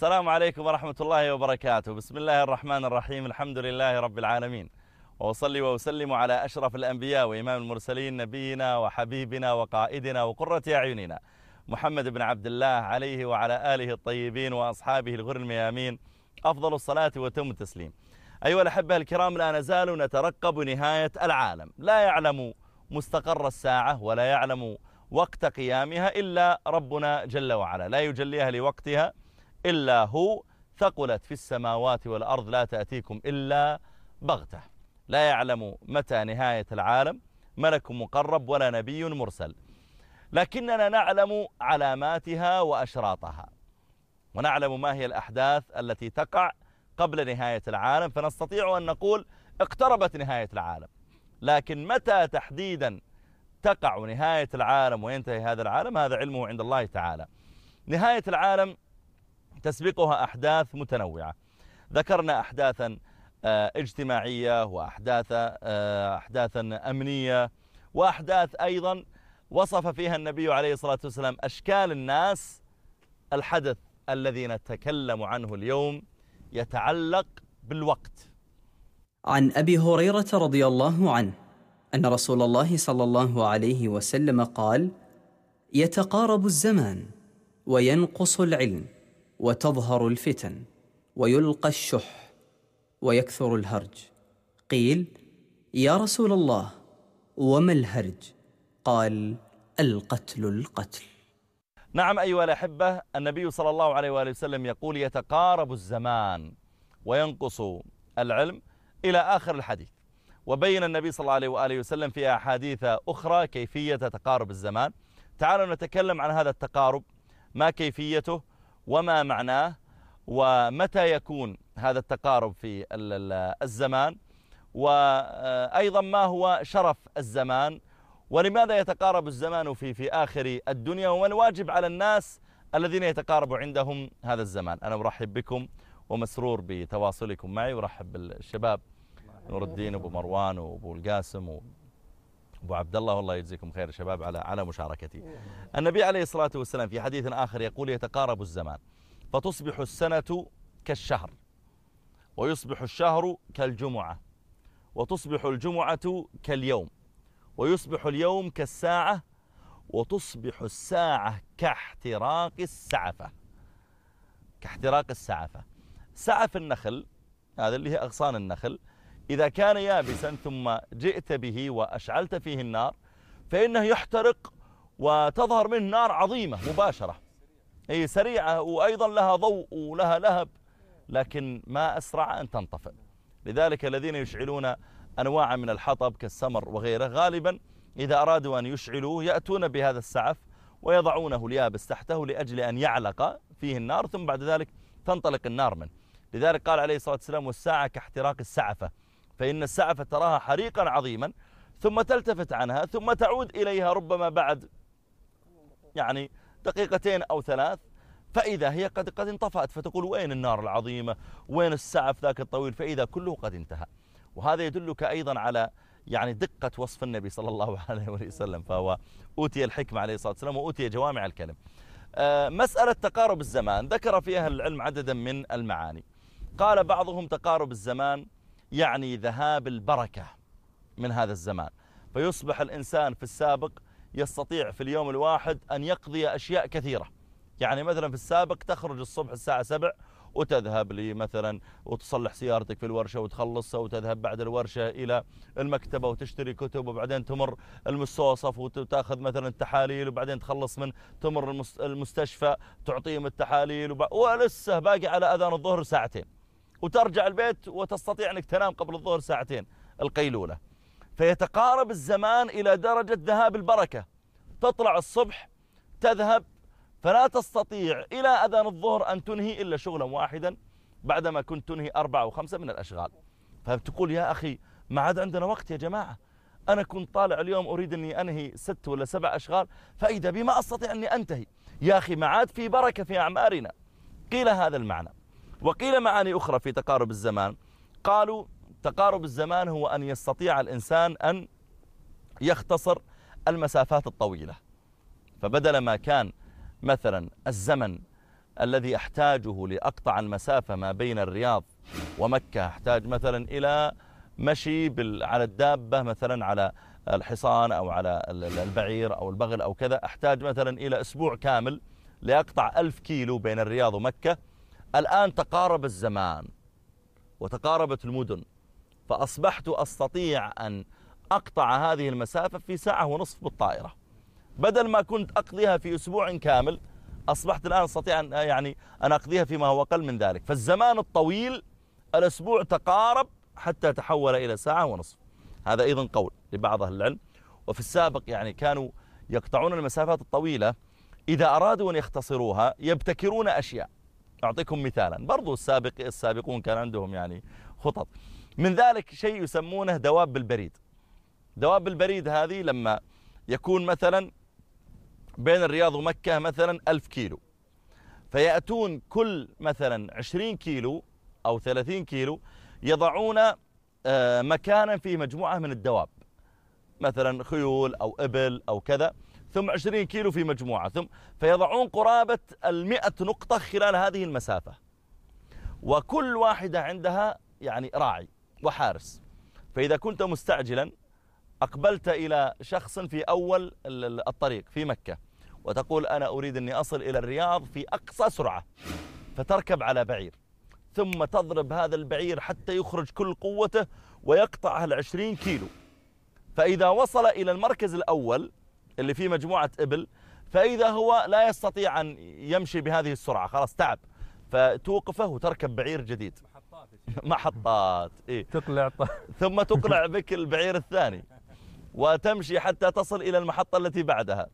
السلام عليكم ورحمة الله وبركاته. بسم الله الرحمن الرحيم. الحمد لله رب العالمين، وأصلي وأسلم على أشرف الأنبياء وإمام المرسلين، نبينا وحبيبنا وقائدنا وقرة أعيننا محمد بن عبد الله، عليه وعلى آله الطيبين وأصحابه الغر الميامين أفضل الصلاة وتم التسليم. أيها الأحبة الكرام، لا نزال نترقب نهاية العالم. لا يعلم مستقر الساعة ولا يعلم وقت قيامها إلا ربنا جل وعلا، لا يجليها لوقتها إلا هو. ثقلت في السماوات والأرض، لا تأتيكم إلا بغتة. لا يعلم متى نهاية العالم ملك مقرب ولا نبي مرسل، لكننا نعلم علاماتها وأشراطها، ونعلم ما هي الأحداث التي تقع قبل نهاية العالم، فنستطيع أن نقول اقتربت نهاية العالم. لكن متى تحديدا تقع نهاية العالم وينتهي هذا العالم، هذا علمه عند الله تعالى. نهاية العالم تسبقها أحداث متنوعة. ذكرنا أحداثا اجتماعية، وأحداثا أمنية، وأحداث أيضا وصف فيها النبي عليه الصلاة والسلام أشكال الناس. الحدث الذي نتكلم عنه اليوم يتعلق بالوقت. عن أبي هريرة رضي الله عنه أن رسول الله صلى الله عليه وسلم قال: يتقارب الزمان وينقص العلم وتظهر الفتن ويلقى الشح ويكثر الهرج. قيل: يا رسول الله وما الهرج؟ قال: القتل. نعم أيها الأحبة، النبي صلى الله عليه وآله وسلم يقول: يتقارب الزمان وينقص العلم، إلى آخر الحديث. وبين النبي صلى الله عليه وآله وسلم في أحاديث أخرى كيفية تقارب الزمان. تعالوا نتكلم عن هذا التقارب، ما كيفيته وما معناه، ومتى يكون هذا التقارب في الزمان، وأيضا ما هو شرف الزمان، ولماذا يتقارب الزمان في آخر الدنيا، وما الواجب على الناس الذين يتقارب عندهم هذا الزمان. أنا مرحب بكم ومسرور بتواصلكم معي، ورحب بالشباب نور الدين وابو مروان وابو القاسم وابو عبد الله، والله يجزيكم خير شباب على مشاركتي. النبي عليه الصلاة والسلام في حديث آخر يقول: يتقارب الزمان فتصبح السنة كالشهر، ويصبح الشهر كالجمعة، وتصبح الجمعة كاليوم، ويصبح اليوم كالساعة، وتصبح الساعة كاحتراق السعفة. كاحتراق السعفة. سعف النخل، هذا اللي هي أغصان النخل، إذا كان يابسا ثم جئت به وأشعلت فيه النار فإنه يحترق، وتظهر منه نار عظيمة مباشرة، هي سريعة، وأيضا لها ضوء ولها لهب، لكن ما أسرع أن تنطفئ. لذلك الذين يشعلون أنواع من الحطب كالسمر وغيره، غالبا إذا أرادوا أن يشعلوه يأتون بهذا السعف ويضعونه اليابس تحته لأجل أن يعلق فيه النار، ثم بعد ذلك تنطلق النار منه. لذلك قال عليه الصلاة والسلام: والساعة كاحتراق السعفة، فإن السعفة تراها حريقا عظيما ثم تلتفت عنها ثم تعود إليها ربما بعد يعني دقيقتين أو ثلاث، فإذا هي قد انطفأت، فتقول: وين النار العظيمة؟ وين السعف ذاك الطويل؟ فإذا كله قد انتهى. وهذا يدلك أيضا على يعني دقة وصف النبي صلى الله عليه وسلم، فهو أوتي الحكمة عليه الصلاة والسلام وأوتي جوامع الكلم. مسألة تقارب الزمان ذكر فيها العلم عددا من المعاني. قال بعضهم: تقارب الزمان يعني ذهاب البركة من هذا الزمان، فيصبح الإنسان في السابق يستطيع في اليوم الواحد أن يقضي أشياء كثيرة. يعني مثلا في السابق تخرج الصبح الساعة 7 وتذهب لي مثلا وتصلح سيارتك في الورشة وتخلصها، وتذهب بعد الورشة إلى المكتبة وتشتري كتب، وبعدين تمر المستوصف وتأخذ مثلا التحاليل، وبعدين تخلص من تمر المستشفى تعطيهم التحاليل، ولسه باقي على أذان الظهر ساعتين، وترجع البيت وتستطيع أنك تنام قبل الظهر ساعتين القيلولة. فيتقارب الزمان إلى درجة ذهاب البركة. تطلع الصبح تذهب فلا تستطيع إلى أذان الظهر أن تنهي إلا شغلا واحدا، بعدما كنت تنهي 4 أو 5 من الأشغال. فبتقول: يا أخي ما عاد عندنا وقت يا جماعة، أنا كنت طالع اليوم أريد أني أنهي 6 ولا 7 أشغال، فإذا بما أستطيع أني أنتهي. يا أخي ما عاد في بركة في أعمارنا. قيل هذا المعنى. وقيل معاني أخرى في تقارب الزمان. قالوا: تقارب الزمان هو أن يستطيع الإنسان أن يختصر المسافات الطويلة، فبدل ما كان مثلا الزمن الذي أحتاجه لأقطع المسافة ما بين الرياض ومكة، أحتاج مثلا إلى مشي على الدابة، مثلا على الحصان أو على البعير أو البغل أو كذا، أحتاج مثلا إلى أسبوع كامل لأقطع 1000 كيلو بين الرياض ومكة. الآن تقارب الزمان وتقاربت المدن، فأصبحت أستطيع أن أقطع هذه المسافة في ساعة ونصف بالطائرة، بدل ما كنت أقضيها في أسبوع كامل أصبحت الآن أستطيع أن أقضيها فيما هو أقل من ذلك. فالزمان الطويل الأسبوع تقارب حتى تحول إلى ساعة ونصف. هذا أيضا قول لبعض أهل العلم. وفي السابق كانوا يقطعون المسافات الطويلة، إذا أرادوا أن يختصروها يبتكرون أشياء. أعطيكم مثالا، برضو السابقون كان عندهم خطط. من ذلك شيء يسمونه دواب البريد. دواب البريد هذه لما يكون مثلا بين الرياض ومكة مثلا 1000 كيلو، فيأتون كل مثلا 20 كيلو أو 30 كيلو يضعون مكانا فيه مجموعة من الدواب، مثلا خيول أو إبل أو كذا، ثم 20 كيلو في مجموعة، فيضعون قرابة 100 نقطة خلال هذه المسافة، وكل واحدة عندها راعي وحارس. فإذا كنت مستعجلا أقبلت إلى شخص في أول الطريق في مكة وتقول أنا أريد أني أصل إلى الرياض في أقصى سرعة، فتركب على بعير ثم تضرب هذا البعير حتى يخرج كل قوته ويقطع 20 كيلو. فإذا وصل إلى المركز الأول اللي فيه مجموعة إبل، فإذا هو لا يستطيع أن يمشي بهذه السرعة، خلاص تعب، فتوقفه وتركب بعير جديد. محطات تقلع ثم تقلع بك البعير الثاني وتمشي حتى تصل إلى المحطة التي بعدها،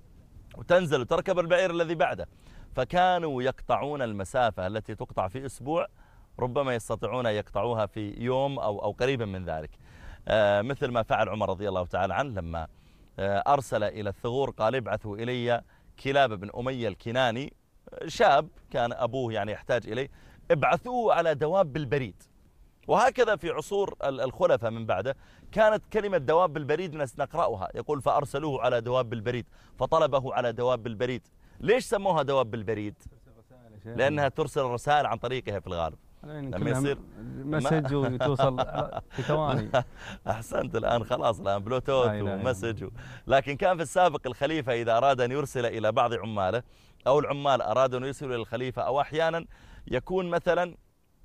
وتنزل وتركب البعير الذي بعده. فكانوا يقطعون المسافة التي تقطع في أسبوع ربما يستطيعون يقطعوها في يوم أو قريبا من ذلك. مثل ما فعل عمر رضي الله تعالى عنه لما أرسل إلى الثغور قال ابعثوا إلي كلاب بن أمية الكناني، شاب كان أبوه يحتاج إليه، ابعثوه على دواب البريد. وهكذا في عصور الخلفاء من بعده كانت كلمة دواب البريد نقرأها، يقول فأرسلوه على دواب البريد، فطلبه على دواب البريد. ليش سموها دواب البريد؟ لأنها ترسل الرسائل عن طريقها في الغالب، لما يصير مسج وتوصل في ثواني. أحسنت، الآن خلاص الآن بلوتوث ومسج لكن كان في السابق الخليفة إذا أراد أن يرسل إلى بعض عماله أو العمال أرادوا أن يرسلوا إلى الخليفة، أو أحيانا يكون مثلا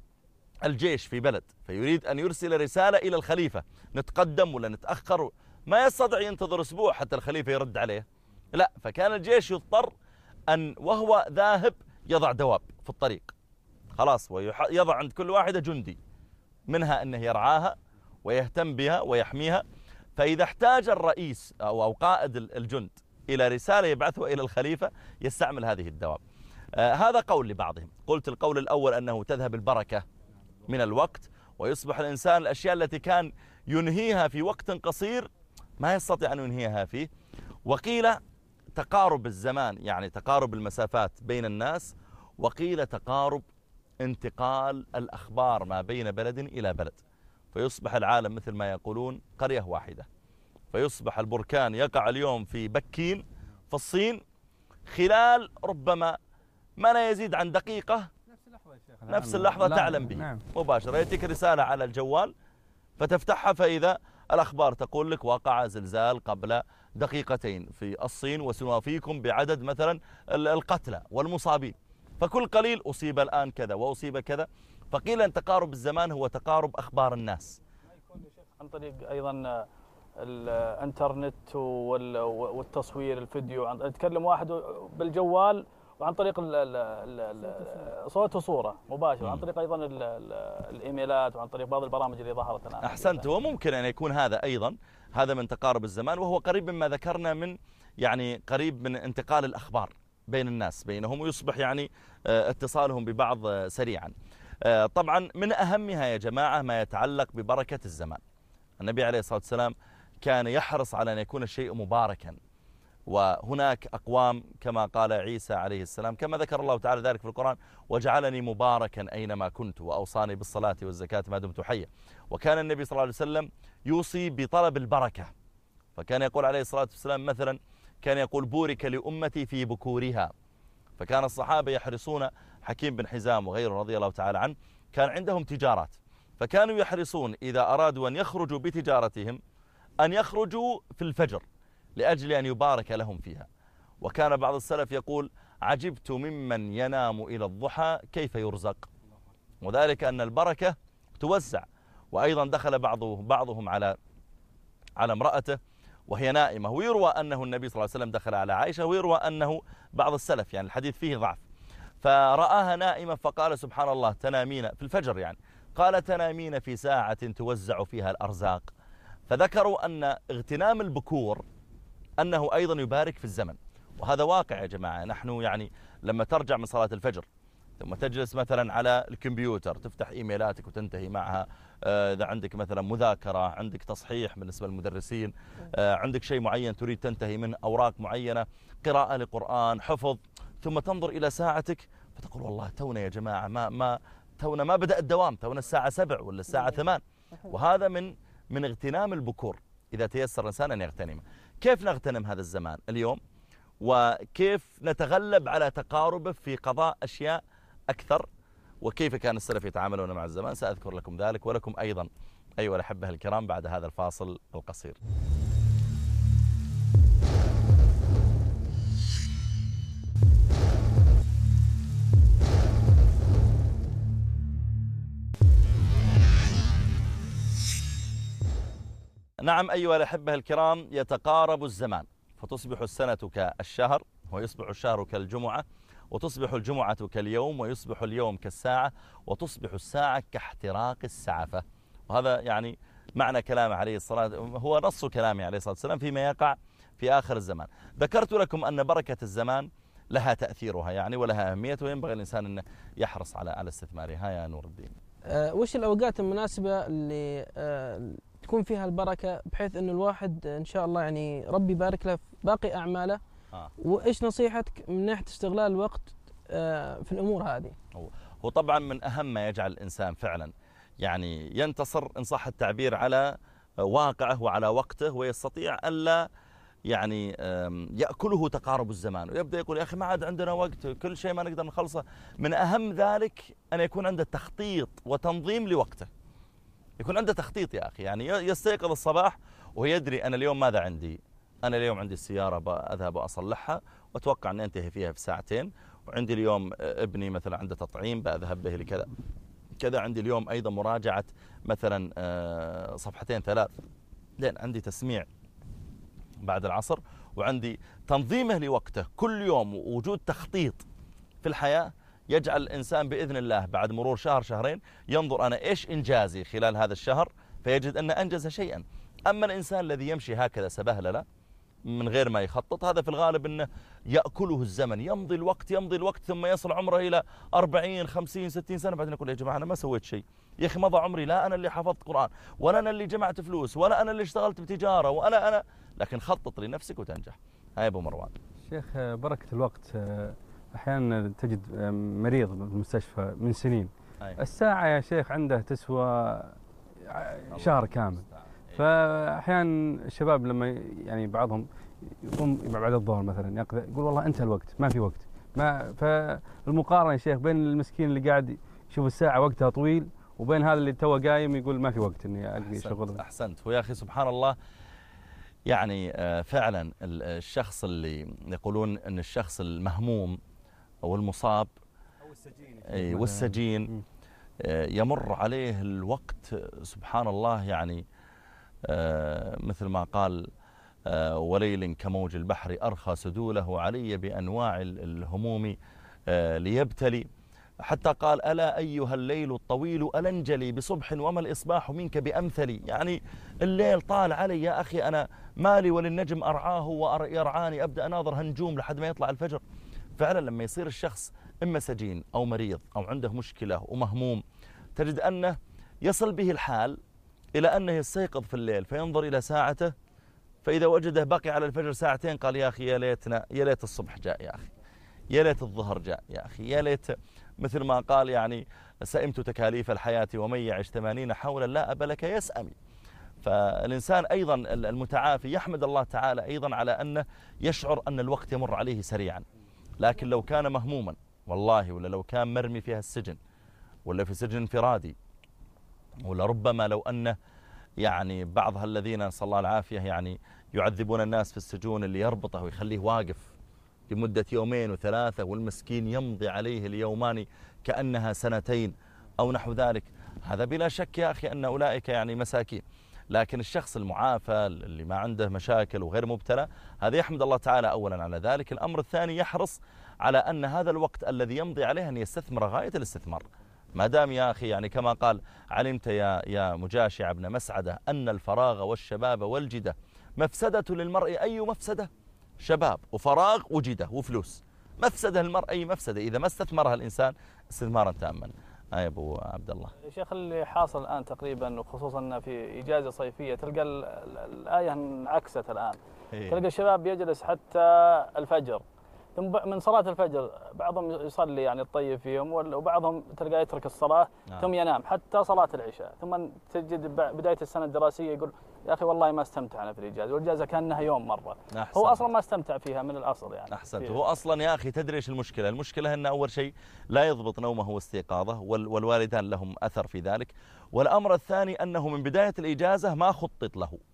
الجيش في بلد فيريد أن يرسل رسالة إلى الخليفة، نتقدم ولا نتأخر، ما يستطيع ينتظر أسبوع حتى الخليفة يرد عليه، لا، فكان الجيش يضطر أن وهو ذاهب يضع دواب في الطريق خلاص، ويضع عند كل واحدة جندي منها أنه يرعاها ويهتم بها ويحميها. فإذا احتاج الرئيس أو قائد الجند إلى رسالة يبعثها إلى الخليفة يستعمل هذه الدواب. هذا قول لبعضهم. قلت القول الأول أنه تذهب البركة من الوقت ويصبح الإنسان الأشياء التي كان ينهيها في وقت قصير ما يستطيع أن ينهيها فيه. وقيل تقارب الزمان تقارب المسافات بين الناس، وقيل تقارب انتقال الأخبار ما بين بلد إلى بلد، فيصبح العالم مثل ما يقولون قرية واحدة، فيصبح البركان يقع اليوم في بكين في الصين خلال ربما ما لا يزيد عن دقيقة، نفس اللحظة تعلم به مباشرة. يأتيك رسالة على الجوال فتفتحها فإذا الأخبار تقول لك وقع زلزال قبل دقيقتين في الصين وسنوافيكم بعدد مثلا القتلى والمصابين، فكل قليل أصيب الآن كذا وأصيب كذا. فقيل أن تقارب الزمان هو تقارب أخبار الناس. يكون يا شيخ عن طريق أيضا الانترنت والتصوير الفيديو، نتكلم واحد بالجوال وعن طريق صوت وصورة مباشرة، عن طريق أيضا الإيميلات وعن طريق بعض البرامج اللي ظهرت الآن. أحسنت، وممكن أن يكون هذا أيضا هذا من تقارب الزمان، وهو قريب مما ذكرنا من قريب من انتقال الأخبار بين الناس بينهم، ويصبح اتصالهم ببعض سريعا. طبعا من أهمها يا جماعة ما يتعلق ببركة الزمان. النبي عليه الصلاة والسلام كان يحرص على أن يكون الشيء مباركا، وهناك أقوام كما قال عيسى عليه السلام كما ذكر الله تعالى ذلك في القرآن وجعلني مباركا أينما كنت وأوصاني بالصلاة والزكاة ما دمت حيا. وكان النبي صلى الله عليه وسلم يوصي بطلب البركة، فكان يقول عليه الصلاة والسلام مثلا كان يقول بورك لأمتي في بكورها، فكان الصحابة يحرصون، حكيم بن حزام وغيره رضي الله تعالى عنه كان عندهم تجارات، فكانوا يحرصون إذا أرادوا أن يخرجوا بتجارتهم أن يخرجوا في الفجر لأجل أن يبارك لهم فيها. وكان بعض السلف يقول: عجبت ممن ينام إلى الضحى كيف يرزق، وذلك أن البركة توزع. وأيضا دخل بعضهم على امرأته وهي نائمة، ويروى أنه النبي صلى الله عليه وسلم دخل على عائشة، ويروى أنه بعض السلف، يعني الحديث فيه ضعف، فرآها نائمة فقال: سبحان الله تنامين في الفجر، يعني قال: تنامين في ساعة توزع فيها الأرزاق. فذكروا أن اغتنام البكور أنه أيضا يبارك في الزمن، وهذا واقع يا جماعة. نحن يعني لما ترجع من صلاة الفجر ثم تجلس مثلا على الكمبيوتر تفتح إيميلاتك وتنتهي معها، إذا عندك مثلا مذاكرة، عندك تصحيح بالنسبة للمدرسين، عندك شيء معين تريد تنتهي من أوراق معينة، قراءة لقرآن، حفظ، ثم تنظر إلى ساعتك فتقول: والله تونا يا جماعة تونا ما بدأ الدوام، تونا الساعة 7 ولا الساعة 8. وهذا من اغتنام البكور إذا تيسر الإنسان أن يغتنمه. كيف نغتنم هذا الزمان اليوم، وكيف نتغلب على تقاربه في قضاء أشياء أكثر، وكيف كان السلف يتعاملون مع الزمان؟ سأذكر لكم ذلك ولكم أيضا أيها الأحبة الكرام بعد هذا الفاصل القصير. نعم أيها الأحبة الكرام، يتقارب الزمان، فتصبح السنة كالشهر، ويصبح الشهر كالجمعة، وتصبح الجمعة كاليوم، ويصبح اليوم كالساعة، وتصبح الساعة كاحتراق السعفة. وهذا يعني معنى كلامه عليه الصلاة، هو نص كلامه عليه الصلاة والسلام فيما يقع في آخر الزمان. ذكرت لكم أن بركة الزمان لها تأثيرها يعني ولها أهمية، وينبغي الإنسان أن يحرص على استثمارها. يا نور الدين، وش الأوقات المناسبة اللي تكون فيها البركة بحيث أنه الواحد إن شاء الله يعني ربي يبارك له في باقي أعماله؟ وإيش نصيحتك من ناحية استغلال الوقت في الأمور هذه؟ هو طبعا من أهم ما يجعل الإنسان فعلا يعني ينتصر إن صح التعبير على واقعه وعلى وقته، ويستطيع ألا يعني يأكله تقارب الزمان، ويبدأ يقول: يا أخي ما عاد عندنا وقت، كل شيء ما نقدر نخلصه. من أهم ذلك أن يكون عنده تخطيط وتنظيم لوقته، يكون عنده تخطيط يا أخي، يعني يستيقظ الصباح ويدري أنا اليوم ماذا عندي. أنا اليوم عندي السيارة أذهب وأصلحها وأتوقع أن أنتهي فيها في ساعتين، وعندي اليوم ابني مثلا عنده تطعيم بأذهب به لكذا كذا، عندي اليوم أيضا مراجعة مثلا 2 صفحتين 3، لأن عندي تسميع بعد العصر، وعندي تنظيمه لوقته كل يوم. ووجود تخطيط في الحياة يجعل الإنسان بإذن الله بعد مرور شهر شهرين ينظر أنا إيش إنجازي خلال هذا الشهر، فيجد أن أنجز شيئا. أما الإنسان الذي يمشي هكذا سبهللة من غير ما يخطط، هذا في الغالب أنه يأكله الزمن، يمضي الوقت ثم يصل عمره إلى 40 50 60 سنة، بعدين يقول: يا جماعة أنا ما سويت شيء، يا أخي مضى عمري، لا أنا اللي حفظت قرآن، ولا أنا اللي جمعت فلوس، ولا أنا اللي اشتغلت بتجارة، ولا أنا. لكن خطط لنفسك وتنجح. هاي أبو مروان. شيخ، بركة الوقت أحيانا تجد مريض بالمستشفى من سنين، الساعة يا شيخ عنده تسوى شهر كامل. فأحيانا الشباب لما يعني بعضهم يقوم بعد الظهر مثلا يقول: والله انتهى الوقت، ما في وقت. فالمقارنة يا شيخ بين المسكين اللي قاعد يشوف الساعة وقتها طويل، وبين هذا اللي توه قايم يقول ما في وقت اني القي شغل. أحسنت. ويا أخي سبحان الله، يعني فعلا الشخص اللي يقولون ان الشخص المهموم او المصاب او والسجين يمر عليه الوقت سبحان الله، يعني مثل ما قال: وليل كموج البحر أرخى سدوله علي بأنواع الهموم ليبتلي، حتى قال: ألا أيها الليل الطويل ألنجلي بصبح وما الإصباح منك بأمثلي. يعني الليل طال علي يا أخي، أنا مالي وللنجم أرعاه ويرعاني، أبدأ أناظر هنجوم لحد ما يطلع الفجر. فعلا لما يصير الشخص إما سجين أو مريض أو عنده مشكلة ومهموم، تجد أنه يصل به الحال إلى أنه يستيقظ في الليل فينظر إلى ساعته، فإذا وجده بقي على الفجر ساعتين قال: يا أخي يا ليت الصبح جاء، يا أخي يا ليت الظهر جاء، يا أخي يا ليت، مثل ما قال يعني: سئمت تكاليف الحياة ومن يعش 80 حولا لا أب لك يسأمي. فالإنسان أيضا المتعافي يحمد الله تعالى أيضا على أنه يشعر أن الوقت يمر عليه سريعا. لكن لو كان مهموما والله، ولا لو كان مرمي فيها السجن، ولا في سجن انفرادي، ولا ربما لو أنه يعني بعض الذين نسأل الله العافية يعني يعذبون الناس في السجون، اللي يربطه ويخليه واقف لمدة 2 و3 والمسكين يمضي عليه اليومان كأنها 2 أو نحو ذلك، هذا بلا شك يا أخي أن أولئك يعني مساكين. لكن الشخص المعافى اللي ما عنده مشاكل وغير مبتلى، هذا يحمد الله تعالى أولا على ذلك. الأمر الثاني يحرص على أن هذا الوقت الذي يمضي عليه أن يستثمر غاية الاستثمار. ما دام يا أخي يعني كما قال علمت يا مجاشع ابن مسعدة أن الفراغ والشباب والجدة مفسدة للمرء، أي مفسدة؟ شباب وفراغ وجدة وفلوس، مفسدة للمرء أي مفسدة إذا ما استثمرها الإنسان استثمارا تاما. يا أبو عبد الله. شيخ، اللي حاصل الآن تقريبا وخصوصا في إجازة صيفية تلقى الآية انعكست الآن. تلقى الشباب يجلس حتى الفجر، ثم من صلاة الفجر بعضهم يصلي يعني الطيب فيهم، وبعضهم تلقى يترك الصلاة ثم ينام حتى صلاة العشاء، ثم تجد بداية السنة الدراسية يقول يا أخي والله ما استمتعنا في الإجازة، والإجازة كأنها يوم مرة. هو أصلا ما استمتع فيها من الأصل يعني. أحسنت. هو أصلا يا أخي تدري إيش المشكلة؟ المشكلة أن أول شيء لا يضبط نومه واستيقاظه، والوالدان لهم أثر في ذلك. والأمر الثاني أنه من بداية الإجازة ما خطط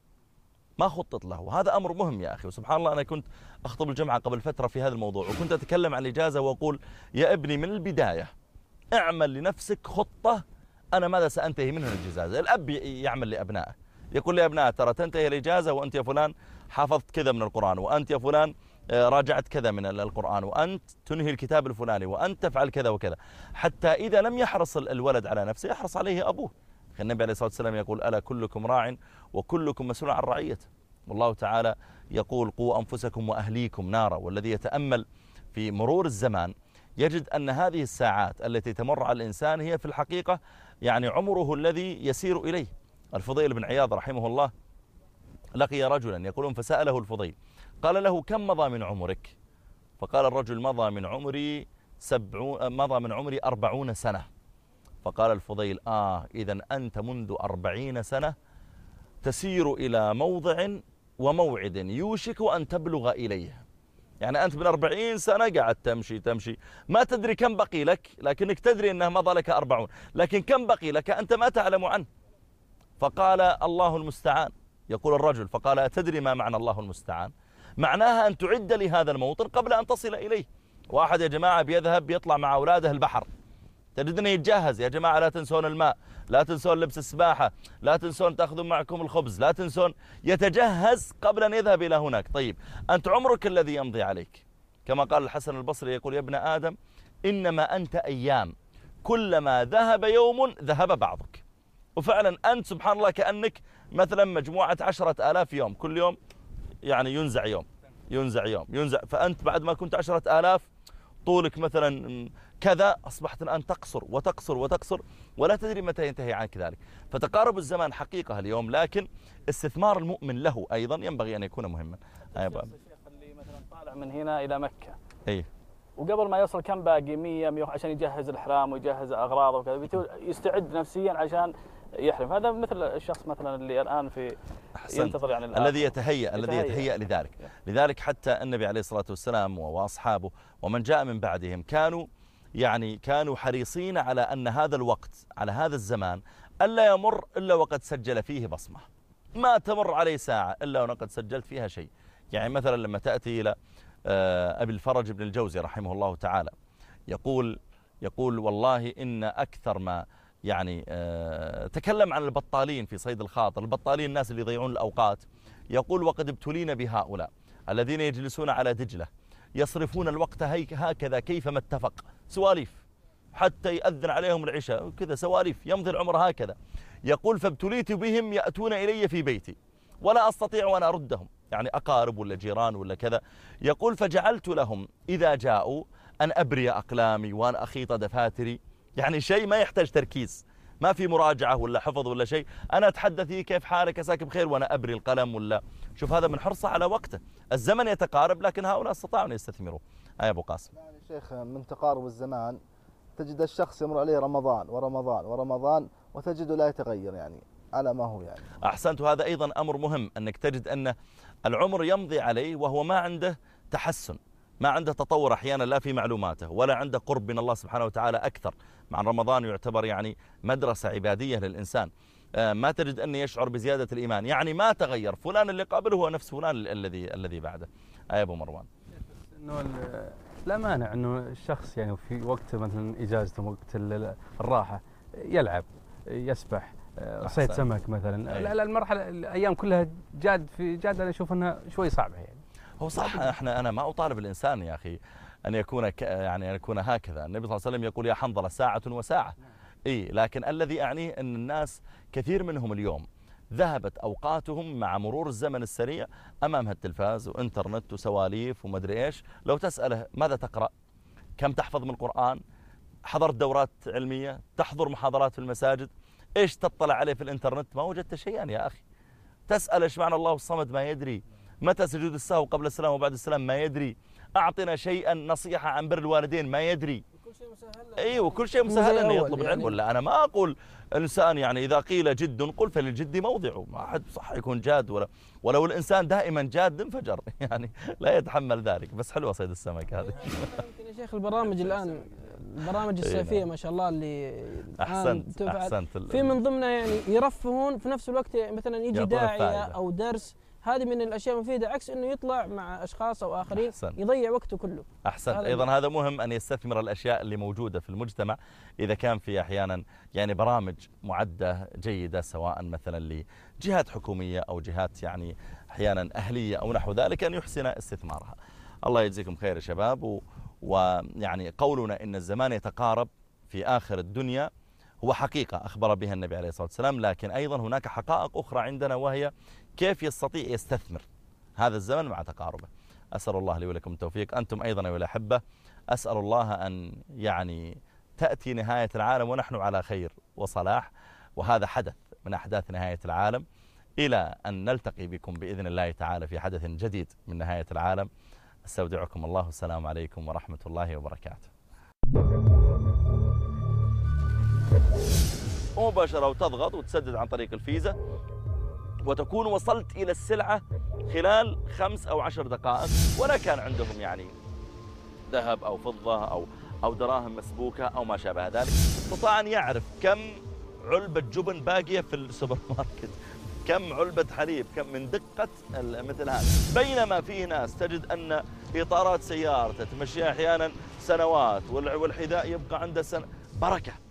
له. هذا أمر مهم يا أخي. وسبحان الله أنا كنت أخطب الجمعة قبل فترة في هذا الموضوع، وكنت أتكلم عن الإجازة وأقول يا ابني من البداية اعمل لنفسك خطة، أنا ماذا سأنتهي منه الإجازة. الأب يعمل لأبنائه، يقول لأبنائه ترى تنتهي الإجازة وأنت يا فلان حافظت كذا من القرآن، وأنت يا فلان راجعت كذا من القرآن، وأنت تنهي الكتاب الفلاني، وأنت تفعل كذا وكذا، حتى إذا لم يحرص الولد على نفسه يحرص عليه أبوه. النبي عليه الصلاة والسلام يقول ألا كلكم راع وكلكم مسؤول عن رعيته. والله تعالى يقول قوا أنفسكم وأهليكم نارا. والذي يتأمل في مرور الزمان يجد أن هذه الساعات التي تمر على الإنسان هي في الحقيقة يعني عمره الذي يسير إليه. الفضيل بن عياض رحمه الله لقي رجلا يقولون فسأله الفضيل قال له كم مضى من عمرك؟ فقال الرجل مضى من عمري 40 سنة. فقال الفضيل إذن أنت منذ 40 سنة تسير إلى موضع وموعد يوشك أن تبلغ إليه. يعني أنت من 40 سنة قاعد تمشي ما تدري كم بقي لك، لكنك تدري أنه مضى لك 40، لكن كم بقي لك أنت ما تعلم عنه. فقال الله المستعان. يقول الرجل فقال أتدري ما معنى الله المستعان؟ معناها أن تعد لهذا الموطن قبل أن تصل إليه. واحد يا جماعة بيطلع مع أولاده البحر، تجدنه يتجهز يا جماعة لا تنسون الماء، لا تنسون لبس السباحة، لا تنسون تأخذون معكم الخبز، لا تنسون، يتجهز قبل أن يذهب إلى هناك. طيب أنت عمرك الذي يمضي عليك، كما قال الحسن البصري يقول يا ابن آدم إنما أنت أيام كلما ذهب يوم ذهب بعضك. وفعلا أنت سبحان الله كأنك مثلا مجموعة 10,000 يوم، كل يوم يعني ينزع يوم. فأنت بعد ما كنت 10,000 طولك مثلا كذا، أصبحت الآن تقصر ولا تدري متى ينتهي عنك ذلك. فتقارب الزمان حقيقة اليوم، لكن استثمار المؤمن له أيضا ينبغي أن يكون مهما. الشيخ اللي مثلا طالع من هنا إلى مكة وقبل ما يصل كم باقي 100 عشان يجهز الإحرام ويجهز أغراضه وكذا، يستعد نفسيا عشان يحرم. هذا مثل الشخص مثلا اللي الآن ينتظر يعني الذي يتهيأ لذلك حتى النبي عليه الصلاة والسلام وأصحابه ومن جاء من بعدهم كانوا حريصين على أن هذا الوقت على هذا الزمان ألا يمر إلا وقد سجل فيه بصمة. ما تمر عليه ساعة إلا وقد سجلت فيها شيء. يعني مثلا لما تأتي إلى أبي الفرج بن الجوزي رحمه الله تعالى يقول والله إن أكثر ما تكلم عن البطالين في صيد الخاطر، البطالين الناس اللي يضيعون الأوقات. يقول وقد ابتلينا بهؤلاء الذين يجلسون على دجلة يصرفون الوقت هكذا كيفما اتفق، سواليف حتى يأذن عليهم العشاء كذا، سواليف، يمضي العمر هكذا. يقول فابتليت بهم يأتون إلي في بيتي ولا أستطيع أن أردهم، يعني أقارب ولا جيران ولا كذا. يقول فجعلت لهم إذا جاءوا أن أبري أقلامي وأن أخيط دفاتري، يعني شيء ما يحتاج تركيز، ما في مراجعة ولا حفظ ولا شيء، أنا أتحدث كيف حالك أساك بخير وأنا أبري القلم ولا. شوف هذا من حرصه على وقته. الزمن يتقارب لكن هؤلاء استطاعوا أن يستثمروا. يا أبو قاسم. يعني شيخ من تقارب الزمان تجد الشخص يمر عليه رمضان وتجده لا يتغير يعني على ما هو يعني. أحسنت. هذا أيضا أمر مهم، أنك تجد أن العمر يمضي عليه وهو ما عنده تحسن، ما عنده تطور أحيانا لا في معلوماته ولا عنده قرب من الله سبحانه وتعالى أكثر. مع رمضان يعتبر يعني مدرسة عبادية للإنسان. ما تجد أن يشعر بزيادة الإيمان، يعني ما تغير. فلان اللي قبله هو نفس فلان الذي بعده. أبو مروان، إنه لا مانع إنه الشخص يعني في وقت مثلا إجازته وقت الراحة يلعب، يسبح، صيد سمك مثلا. لا المرحلة الأيام كلها جاد أنا أشوف أنها شوي صعبة يعني. هو صح. أنا ما أطالب الإنسان يا أخي أن يكون يعني أن يكون هكذا. النبي صلى الله عليه وسلم يقول يا حنظلة ساعة وساعة. لكن الذي أعنيه أن الناس كثير منهم اليوم ذهبت أوقاتهم مع مرور الزمن السريع أمام التلفاز وإنترنت وسواليف ومدري إيش. لو تسأله ماذا تقرأ، كم تحفظ من القرآن، حضرت دورات علمية، تحضر محاضرات في المساجد، إيش تطلع عليه في الإنترنت، ما وجدت شيئا يا أخي. تسأل إيش معنى الله الصمد، ما يدري. متى سجود السهو قبل السلام وبعد السلام، ما يدري. أعطنا شيئا نصيحة عن بر الوالدين، ما يدري. وكل شيء مسهل أنه يطلب العلم. ولا أنا ما أقول الإنسان يعني إذا قيل جد قل فللجد موضعه. ما أحد صح يكون جاد ولو الإنسان دائما جاد انفجر يعني لا يتحمل ذلك. بس حلوة صيد السمك هذه. يمكن يا شيخ البرامج الآن البرامج السيفية ما شاء الله اللي أحسنت في من ضمنها يعني يرفهون في نفس الوقت. مثلا يجي داعية أو درس، هذه من الأشياء المفيدة عكس أنه يطلع مع أشخاص أو آخرين يضيع وقته كله. أحسنت. أيضا هذا مهم أن يستثمر الأشياء اللي موجودة في المجتمع. إذا كان في أحيانا يعني برامج معدة جيدة سواء مثلا لجهات حكومية أو جهات يعني أحيانا أهلية أو نحو ذلك، أن يحسن استثمارها. الله يجزيكم خير يا شباب. ويعني قولنا إن الزمان يتقارب في آخر الدنيا هو حقيقة أخبر بها النبي عليه الصلاة والسلام، لكن أيضا هناك حقائق أخرى عندنا، وهي كيف يستطيع يستثمر هذا الزمن مع تقاربه. أسأل الله لي ولكم التوفيق. أنتم أيضا أيها الأحبة أسأل الله أن يعني تأتي نهاية العالم ونحن على خير وصلاح، وهذا حدث من أحداث نهاية العالم، إلى أن نلتقي بكم بإذن الله تعالى في حدث جديد من نهاية العالم. استودعكم الله. السلام عليكم ورحمة الله وبركاته. ومباشرة وتضغط وتسدد عن طريق الفيزا، وتكون وصلت إلى السلعة خلال 5 أو 10 دقائق، ولا كان عندهم يعني ذهب أو فضة أو دراهم مسبوكة أو ما شابه ذلك. استطاع أن يعرف كم علبة جبن باقية في السوبر ماركت، كم علبة حليب، كم من دقة مثل هذا. بينما في ناس تجد أن إطارات سيارته تمشيها أحيانا سنوات والحذاء يبقى عنده سنة. بركة.